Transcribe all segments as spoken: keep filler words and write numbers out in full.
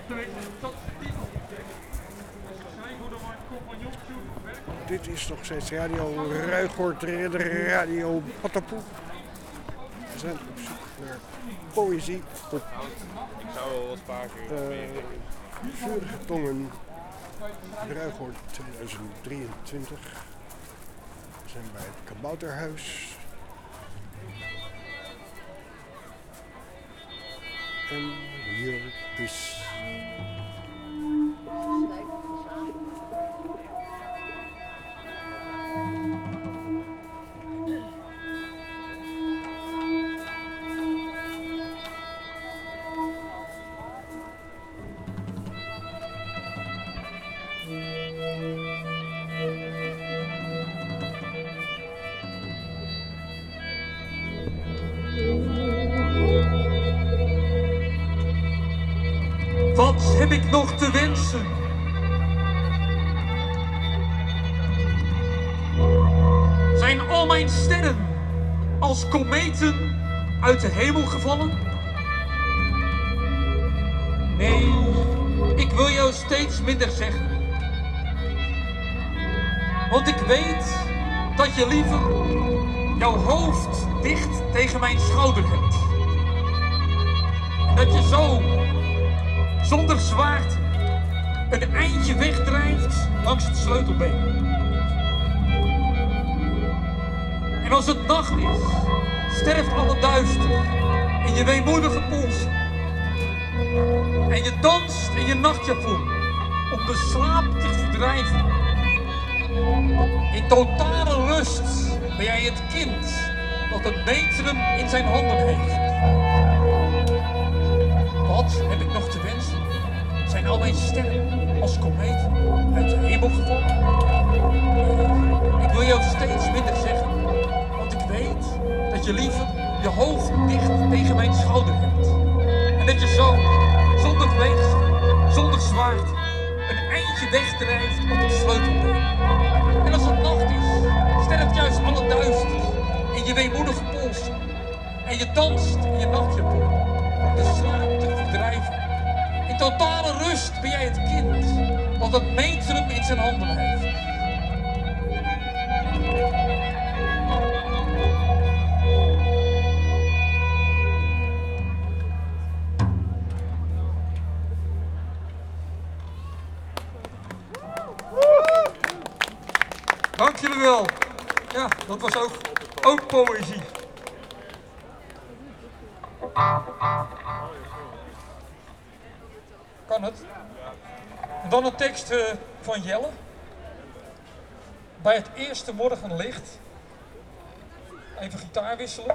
Dit is nog steeds Radio Ruigoord, Radio Patapoe. We zijn op zoek naar poëzie op Ik zou wel wat vaker uh, Vurige Tongen, Ruigoord tweeduizend drieëntwintig. We zijn bij het Kabouterhuis. En hier is... Wat heb ik nog te wensen? Zijn al mijn sterren als kometen uit de hemel gevallen? Nee, ik wil jou steeds minder zeggen. Want ik weet dat je liever jouw hoofd dicht tegen mijn schouder hebt. En dat je zo zonder zwaard een eindje wegdrijft langs het sleutelbeen. En als het nacht is, sterft alle duister in je weemoedige polsen. En je danst in je nachtjapon om de slaap te verdrijven. In totale rust ben jij het kind dat het metrum in zijn handen heeft. Wat heb ik nog te wensen? Zijn al mijn sterren als kometen uit de hemel gevallen? Ik wil jou steeds minder zeggen, want ik weet dat je liever je hoofd dicht tegen mijn schouder hebt. En dat je zo, zonder weegschaal, zonder zwaard, een eindje wegdrijft op het sleutelbeen. En als het nacht is, sterft juist alle duister in je weemoedige polsen. En je danst in je nachtjapon om de slaap te verdrijven. In totale rust ben jij het kind dat het metrum in zijn handen heeft. Dank jullie wel. Ja, dat was ook, ook poëzie. Kan het? En dan een tekst uh, van Jelle. Bij het eerste morgenlicht. Even gitaar wisselen.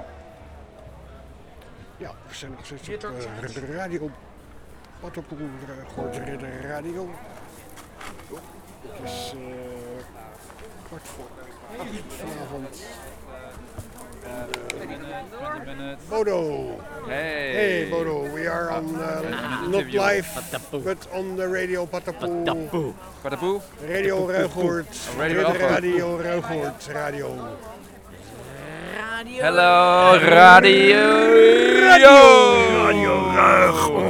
Ja, we zijn nog steeds op uh, Radio Patapoe, Ruigoord Radio. Het is uh, kwart voor acht vanavond. Uh, Bodo. Hey. Hey Bodo, we are on uh, not live, but on the Radio Patapoe. Patapoe. Patapoe? Radio Ruigoord. Radio Radio Ruigoord Radio. Radio. Hello, radio. Radio. Radio Ruigoord.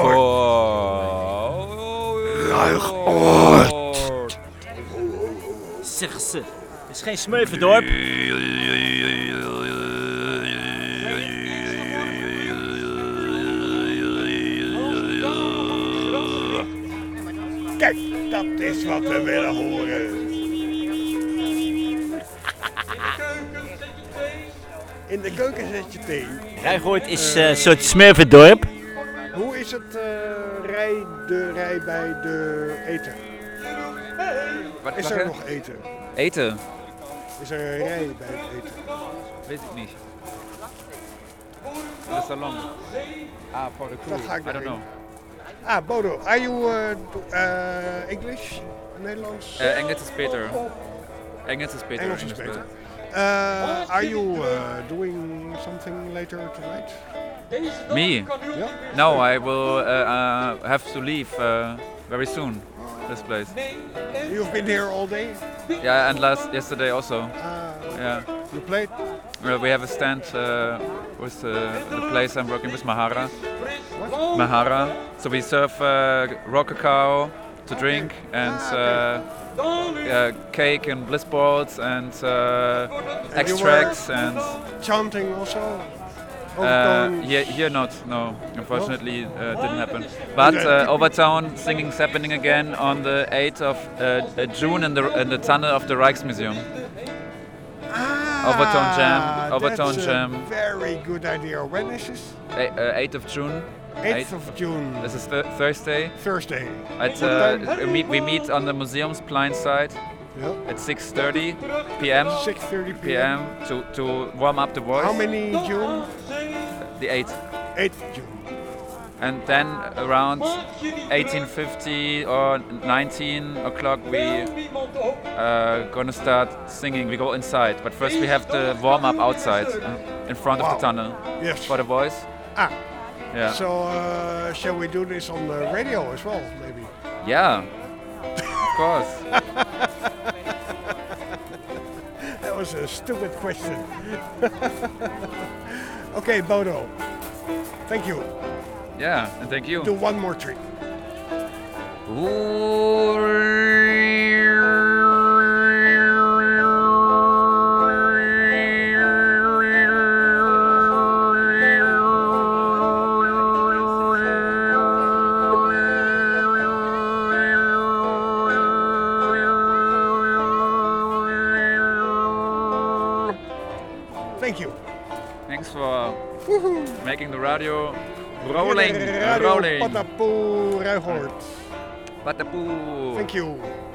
Ruigoord. Zeg ze, het is geen Smurfendorp. Kijk, dat is wat we willen horen. In de keuken zet je thee. Ruigoord is uh, een soort Smurfendorp. Hoe is het uh, rij, de rij bij de eten? Wat, Is er nog eten? Eten? Is er een rij bij het eten? Weet ik niet. Dat is al lang. Ah, voor de crew. Dan ga ik I don't know. Ah, Bodo, are you uh, uh, English? Nederlands? Uh, Engels is beter. Engels is beter. Engels is beter. Uh, are you uh, doing something later tonight? Me? Yeah? No, I will uh, uh, have to leave uh, very soon. This place. You've been here all day? Yeah, and last yesterday also. Ah, Yeah. you played? Uh, we have a stand uh, with uh, the place I'm working with, Mahara. What? Mahara. So we serve uh, raw cacao to drink and uh, uh, cake and bliss balls and uh, extracts and Chanting also. uh, Overtone. here, here not, no, unfortunately uh, didn't happen. But uh, Overtown singing is happening again on the eighth of uh, June in the in the tunnel of the Rijksmuseum. Ah, Overtone Jam, Overtone that's Jam. a very good idea. When is this? A- uh, eighth of June. eighth of June. This is th- Thursday. Thursday. At, uh, we, meet, we meet on the Museumsplein side Yeah. at six thirty p m six thirty p m to, to warm up the voice. How many June? The eighth. eighth June. And then around eighteen fifty or nineteen o'clock we uh, gonna start singing. We go inside, but first we have the warm up outside uh, in front of Wow. the tunnel Yes. for the voice. Ah, Yeah. so uh, shall we do this on the radio as well, maybe? Yeah. Of course. That was a stupid question. Okay, Bodo. Thank you. Yeah. And thank you. Do one more trick. Thank you. Thanks for Woohoo. making the radio rolling. Radio Rolling. Patapoe Ruigoord. Patapoe. Thank you.